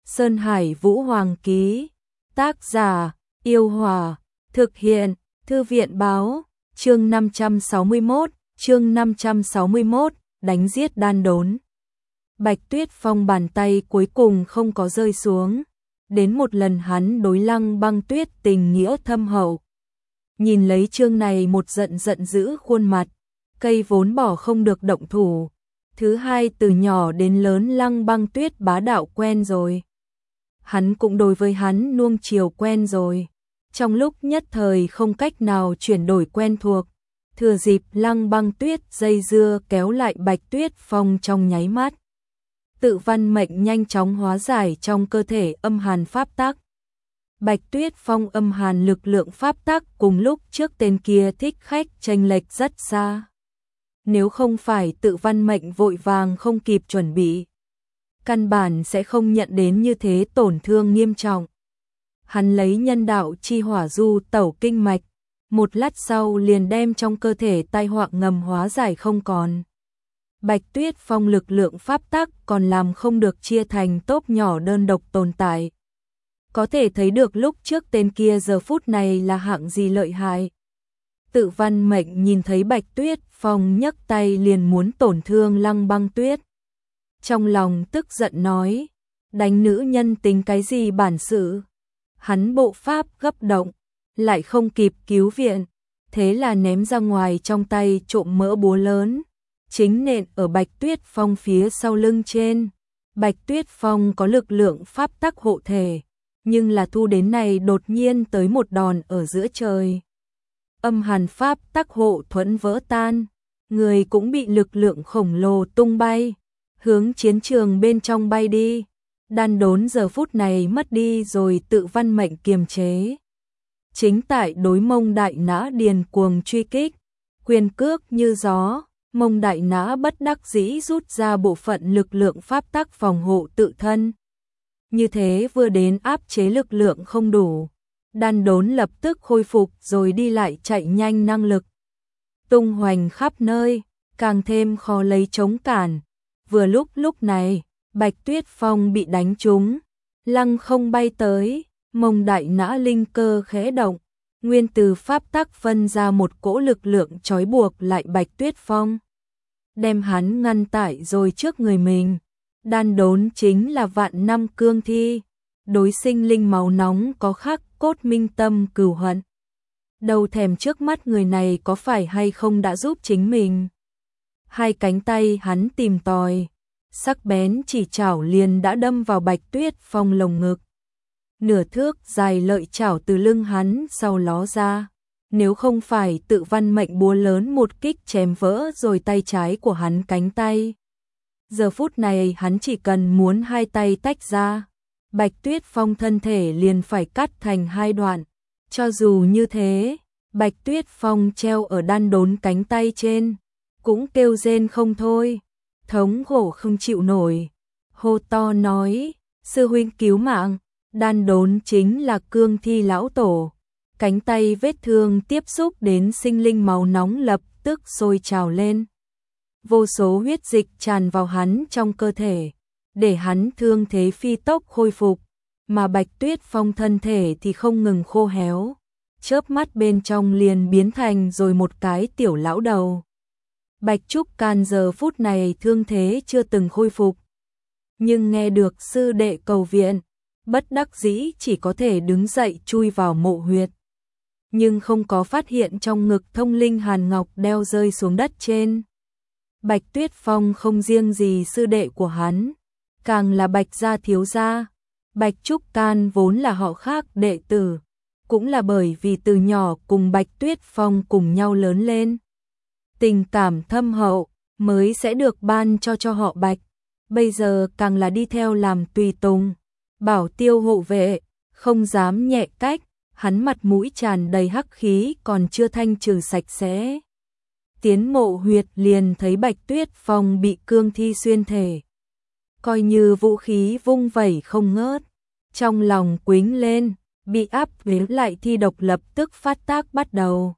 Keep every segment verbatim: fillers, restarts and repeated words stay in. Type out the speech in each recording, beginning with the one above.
Sơn Hải Vũ Hoàng ký. Tác giả: Yêu Hòa. Thực hiện: Thư viện báo. Chương năm trăm sáu mươi mốt, chương năm trăm sáu mươi mốt, đánh giết đan đốn. Bạch Tuyết Phong bàn tay cuối cùng không có rơi xuống. Đến một lần hắn đối Lăng Băng Tuyết tình nghĩa thâm hậu. Nhìn lấy chương này một giận giận dữ khuôn mặt, cây vốn bỏ không được động thủ. Thứ hai, từ nhỏ đến lớn Lăng Băng Tuyết bá đạo quen rồi. Hắn cũng đối với hắn nuông chiều quen rồi. Trong lúc nhất thời không cách nào chuyển đổi quen thuộc, thừa dịp Lăng Băng Tuyết dây dưa kéo lại Bạch Tuyết Phong trong nháy mắt. Tự văn mệnh nhanh chóng hóa giải trong cơ thể âm hàn pháp tắc. Bạch Tuyết Phong âm hàn lực lượng pháp tắc cùng lúc trước tên kia thích khách chênh lệch rất xa. Nếu không phải tự văn mệnh vội vàng không kịp chuẩn bị, căn bản sẽ không nhận đến như thế tổn thương nghiêm trọng. Hắn lấy nhân đạo chi hỏa du tẩu kinh mạch, một lát sau liền đem trong cơ thể tai họa ngầm hóa giải không còn. Bạch Tuyết Phong lực lượng pháp tắc còn làm không được chia thành tốp nhỏ đơn độc tồn tại. Có thể thấy được lúc trước tên kia giờ phút này là hạng gì lợi hại. Tự văn mệnh nhìn thấy Bạch Tuyết Phong nhấc tay liền muốn tổn thương Lăng Băng Tuyết. Trong lòng tức giận nói, đánh nữ nhân tính cái gì bản sự. Hắn bộ pháp gấp động, lại không kịp cứu viện, thế là ném ra ngoài trong tay trộm mỡ búa lớn, chính nện ở Bạch Tuyết Phong phía sau lưng trên. Bạch Tuyết Phong có lực lượng pháp tắc hộ thể, nhưng là thu đến này đột nhiên tới một đòn ở giữa trời. Âm hàn pháp tắc hộ thuẫn vỡ tan, người cũng bị lực lượng khổng lồ tung bay, hướng chiến trường bên trong bay đi. Đan đốn giờ phút này mất đi rồi tự văn mệnh kiềm chế. Chính tại đối Mông Đại Nã điền cuồng truy kích, quyền cước như gió, Mông Đại Nã bất đắc dĩ rút ra bộ phận lực lượng pháp tắc phòng hộ tự thân. Như thế vừa đến áp chế lực lượng không đủ, đan đốn lập tức khôi phục rồi đi lại chạy nhanh năng lực. Tung hoành khắp nơi, càng thêm khó lấy chống cản. Vừa lúc lúc này, Bạch Tuyết Phong bị đánh trúng, lăng không bay tới, Mông Đại Nã linh cơ khẽ động, nguyên từ pháp tắc phân ra một cỗ lực lượng trói buộc lại Bạch Tuyết Phong, đem hắn ngăn tại rồi trước người mình. Đan đốn chính là vạn năm cương thi, đối sinh linh máu nóng có khắc cốt minh tâm cừu hận. Đầu thèm trước mắt người này có phải hay không đã giúp chính mình. Hai cánh tay hắn tìm tòi, sắc bén chỉ chảo liền đã đâm vào Bạch Tuyết Phong lồng ngực. Nửa thước dài lợi chảo từ lưng hắn sau ló ra. Nếu không phải tự văn mệnh búa lớn một kích chém vỡ rồi tay trái của hắn cánh tay, giờ phút này hắn chỉ cần muốn hai tay tách ra, Bạch Tuyết Phong thân thể liền phải cắt thành hai đoạn. Cho dù như thế, Bạch Tuyết Phong treo ở đan đốn cánh tay trên, cũng kêu rên không thôi, thống khổ không chịu nổi, hô to nói, sư huynh cứu mạng. Đan đốn chính là cương thi lão tổ, cánh tay vết thương tiếp xúc đến sinh linh máu nóng lập tức sôi trào lên. Vô số huyết dịch tràn vào hắn trong cơ thể, để hắn thương thế phi tốc khôi phục, mà Bạch Tuyết Phong thân thể thì không ngừng khô héo, chớp mắt bên trong liền biến thành rồi một cái tiểu lão đầu. Bạch Trúc Can giờ phút này thương thế chưa từng khôi phục, nhưng nghe được sư đệ cầu viện, bất đắc dĩ chỉ có thể đứng dậy chui vào mộ huyệt, nhưng không có phát hiện trong ngực thông linh hàn ngọc đeo rơi xuống đất trên. Bạch Tuyết Phong không riêng gì sư đệ của hắn, càng là Bạch gia thiếu gia. Bạch Trúc Can vốn là họ khác đệ tử, cũng là bởi vì từ nhỏ cùng Bạch Tuyết Phong cùng nhau lớn lên, tình cảm thâm hậu mới sẽ được ban cho cho họ Bạch. Bây giờ càng là đi theo làm tùy tùng, bảo tiêu hộ vệ, không dám nhẹ cách. Hắn mặt mũi tràn đầy hắc khí còn chưa thanh trừ sạch sẽ. Tiến mộ huyệt liền thấy Bạch Tuyết Phong bị cương thi xuyên thể, coi như vũ khí vung vẩy không ngớt. Trong lòng quính lên, bị áp với lại thi độc lập tức phát tác bắt đầu.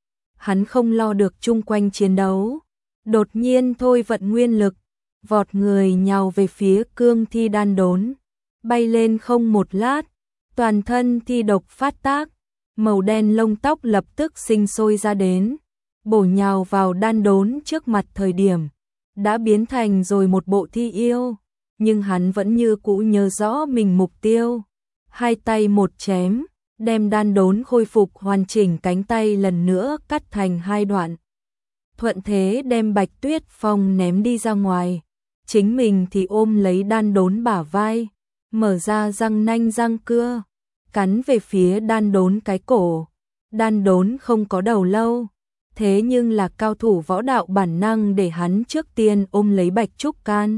Hắn không lo được chung quanh chiến đấu, đột nhiên thôi vận nguyên lực, vọt người nhào về phía cương thi đan đốn. bay lên không một lát, toàn thân thi độc phát tác, màu đen lông tóc lập tức sinh sôi ra đến, bổ nhào vào đan đốn trước mặt. Thời điểm đã biến thành rồi một bộ thi yêu, nhưng hắn vẫn như cũ nhớ rõ mình mục tiêu, hai tay một chém, đem đan đốn khôi phục hoàn chỉnh, cánh tay lần nữa cắt thành hai đoạn, thuận thế đem Bạch Tuyết Phong ném đi ra ngoài, chính mình thì ôm lấy đan đốn bả vai, mở ra răng nanh răng cưa, cắn về phía đan đốn cái cổ. Đan đốn không có đầu lâu, thế nhưng là cao thủ võ đạo, bản năng để hắn trước tiên ôm lấy Bạch Trúc Can.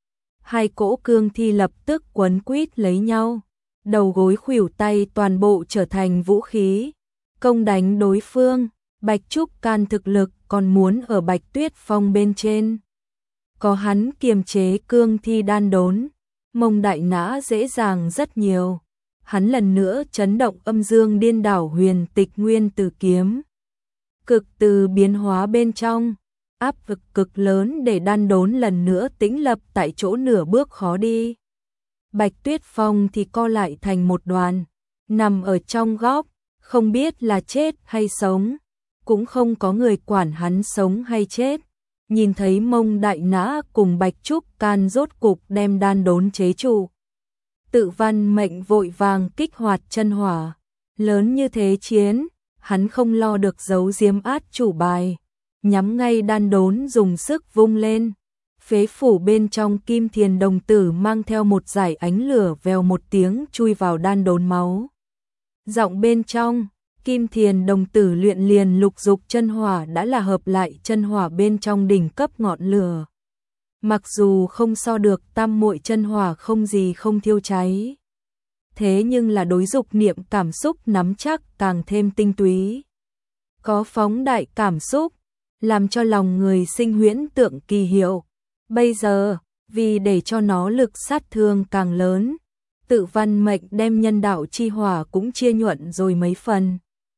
Hai cỗ cương thi lập tức quấn quýt lấy nhau, đầu gối khuỷu tay toàn bộ trở thành vũ khí, công đánh đối phương. Bạch Trúc Can thực lực còn muốn ở Bạch Tuyết Phong bên trên, có hắn kiềm chế cương thi đan đốn, Mông Đại Nã dễ dàng rất nhiều. Hắn lần nữa chấn động âm dương điên đảo huyền tịch nguyên tử kiếm, cực từ biến hóa bên trong, áp lực cực lớn để đan đốn lần nữa tĩnh lập tại chỗ, nửa bước khó đi. Bạch Tuyết Phong thì co lại thành một đoàn, nằm ở trong góc, không biết là chết hay sống, cũng không có người quản hắn sống hay chết. Nhìn thấy Mông Đại Nã cùng Bạch Trúc Can rốt cục đem đan đốn chế trụ, Tự Văn Mệnh vội vàng kích hoạt chân hỏa. Lớn như thế chiến, hắn không lo được giấu giếm át chủ bài, nhắm ngay đan đốn dùng sức vung lên. Phế phủ bên trong Kim Thiền đồng tử mang theo một dải ánh lửa vèo một tiếng chui vào đan đốn máu. Giọng bên trong, Kim Thiền đồng tử luyện liền lục dục chân hỏa đã là hợp lại chân hỏa bên trong đỉnh cấp ngọn lửa. Mặc dù không so được tam muội chân hỏa không gì không thiêu cháy, thế nhưng là đối dục niệm cảm xúc nắm chắc càng thêm tinh túy. Có phóng đại cảm xúc, làm cho lòng người sinh huyễn tượng kỳ hiệu. Bây giờ, vì để cho nó lực sát thương càng lớn, Tự Văn Mệnh đem nhân đạo chi hỏa cũng chia nhuận rồi mấy phần.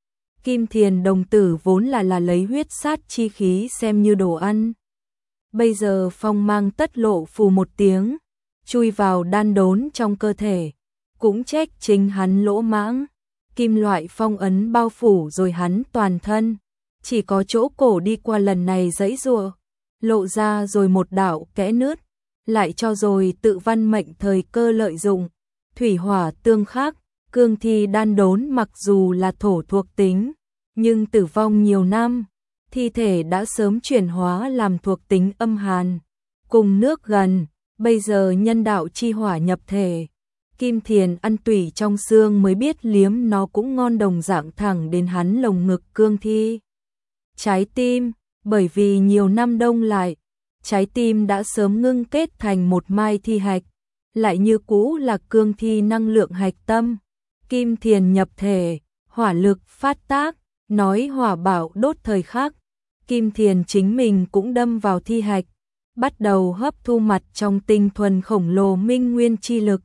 Kim Thiền đồng tử vốn là là lấy huyết sát chi khí xem như đồ ăn. Bây giờ phong mang tất lộ phù một tiếng, chui vào đan đốn trong cơ thể, cũng trách chính hắn lỗ mãng. Kim loại phong ấn bao phủ rồi hắn toàn thân, chỉ có chỗ cổ đi qua lần này giãy giụa, lộ ra rồi một đạo kẽ nứt, lại cho rồi Tự Văn Mệnh thời cơ lợi dụng, thủy hỏa tương khắc, cương thi đan đốn mặc dù là thổ thuộc tính, nhưng tử vong nhiều năm, thi thể đã sớm chuyển hóa làm thuộc tính âm hàn, cùng nước gần, bây giờ nhân đạo chi hỏa nhập thể. Kim Thiền ăn tủy trong xương mới biết liếm nó cũng ngon, đồng dạng thẳng đến hắn lồng ngực cương thi. Trái tim, bởi vì nhiều năm đông lại, trái tim đã sớm ngưng kết thành một mai thi hạch, lại như cũ là cương thi năng lượng hạch tâm. Kim Thiền nhập thể, hỏa lực phát tác, nói hỏa bảo đốt thời khắc. Kim Thiền chính mình cũng đâm vào thi hạch, bắt đầu hấp thu mặt trong tinh thuần khổng lồ minh nguyên chi lực.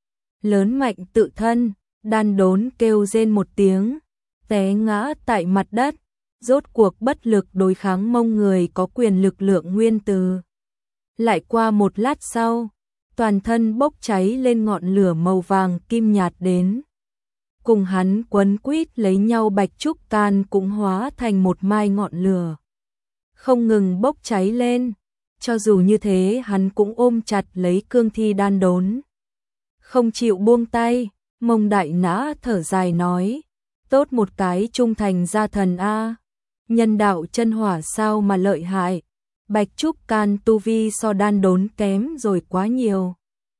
Lớn mạnh tự thân, đan đốn kêu rên một tiếng, té ngã tại mặt đất, rốt cuộc bất lực đối kháng Mông người có quyền lực lượng nguyên tử. Lại qua một lát sau, toàn thân bốc cháy lên ngọn lửa màu vàng kim nhạt đến. Cùng hắn quấn quýt lấy nhau Bạch Trúc Can cũng hóa thành một mai ngọn lửa, không ngừng bốc cháy lên. Cho dù như thế hắn cũng ôm chặt lấy cương thi đan đốn, không chịu buông tay. Mông Đại Nã thở dài nói, tốt một cái trung thành gia thần a, nhân đạo chân hỏa sao mà lợi hại. Bạch Trúc Can tu vi so đan đốn kém rồi quá nhiều,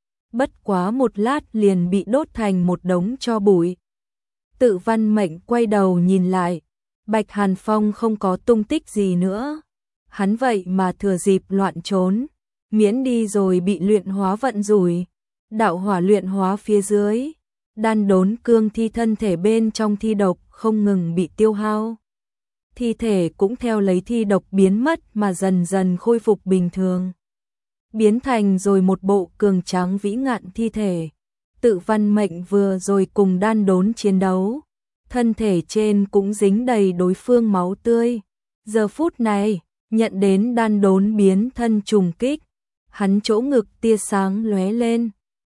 bất quá một lát liền bị đốt thành một đống tro bụi. Tự Văn Mệnh quay đầu nhìn lại, Bạch Hàn Phong không có tung tích gì nữa, hắn vậy mà thừa dịp loạn trốn, miễn đi rồi bị luyện hóa vận rủi. Đạo hỏa luyện hóa phía dưới, đan đốn cương thi thân thể bên trong thi độc không ngừng bị tiêu hao, thi thể cũng theo lấy thi độc biến mất mà dần dần khôi phục bình thường, biến thành rồi một bộ cường tráng vĩ ngạn thi thể. Tự Văn Mệnh vừa rồi cùng đan đốn chiến đấu, thân thể trên cũng dính đầy đối phương máu tươi. Giờ phút này, nhận đến đan đốn biến thân trùng kích, hắn chỗ ngực tia sáng lóe lên,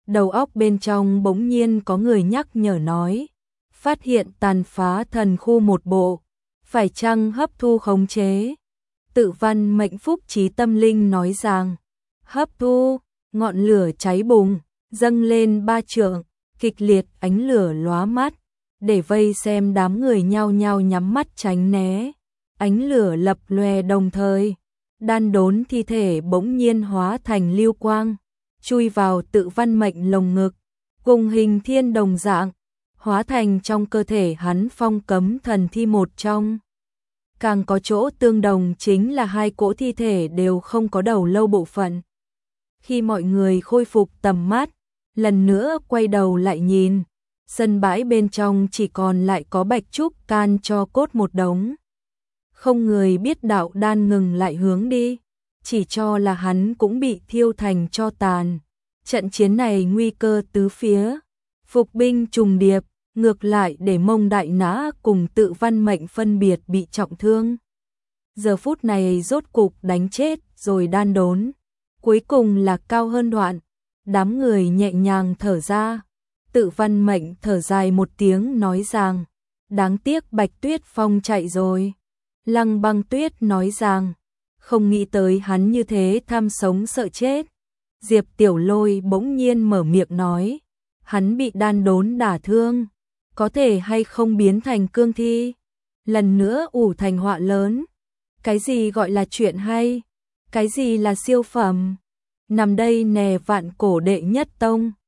đầu óc bên trong bỗng nhiên có người nhắc nhở nói, phát hiện tàn phá thần khu một bộ, phải chăng hấp thu khống chế? Tự văn mệnh phúc trí tâm linh nói rằng, hấp thu, ngọn lửa cháy bùng, dâng lên ba trượng, kịch liệt ánh lửa lóa mắt, để vây xem đám người nhao nhao nhắm mắt tránh né. Ánh lửa lập lòe đồng thời, đan đốn thi thể bỗng nhiên hóa thành lưu quang, chui vào tự văn mệnh lồng ngực, cùng hình thiên đồng dạng, hóa thành trong cơ thể hắn phong cấm thần thi một trong. Càng có chỗ tương đồng chính là hai cỗ thi thể đều không có đầu lâu bộ phận. Khi mọi người khôi phục tầm mắt, lần nữa quay đầu lại nhìn, sân bãi bên trong chỉ còn lại có bạch trúc can cho cốt một đống. Không người biết đạo đan ngừng lại hướng đi, chỉ cho là hắn cũng bị thiêu thành tro tàn. Trận chiến này nguy cơ tứ phía, phục binh trùng điệp, ngược lại để Mông Đại Nã cùng tự văn mệnh phân biệt bị trọng thương. Giờ phút này rốt cục đánh chết rồi đan đốn, cuối cùng là cao hơn đoạn, đám người nhẹ nhàng thở ra. Tự văn mệnh thở dài một tiếng nói rằng, đáng tiếc Bạch Tuyết Phong chạy rồi. Lăng Băng Tuyết nói rằng, không nghĩ tới hắn như thế tham sống sợ chết. Diệp Tiểu Lôi bỗng nhiên mở miệng nói, hắn bị đan đốn đả thương, có thể hay không biến thành cương thi, lần nữa ủ thành họa lớn. Cái gì gọi là chuyện hay, cái gì là siêu phẩm, nằm đây nè vạn cổ đệ nhất tông.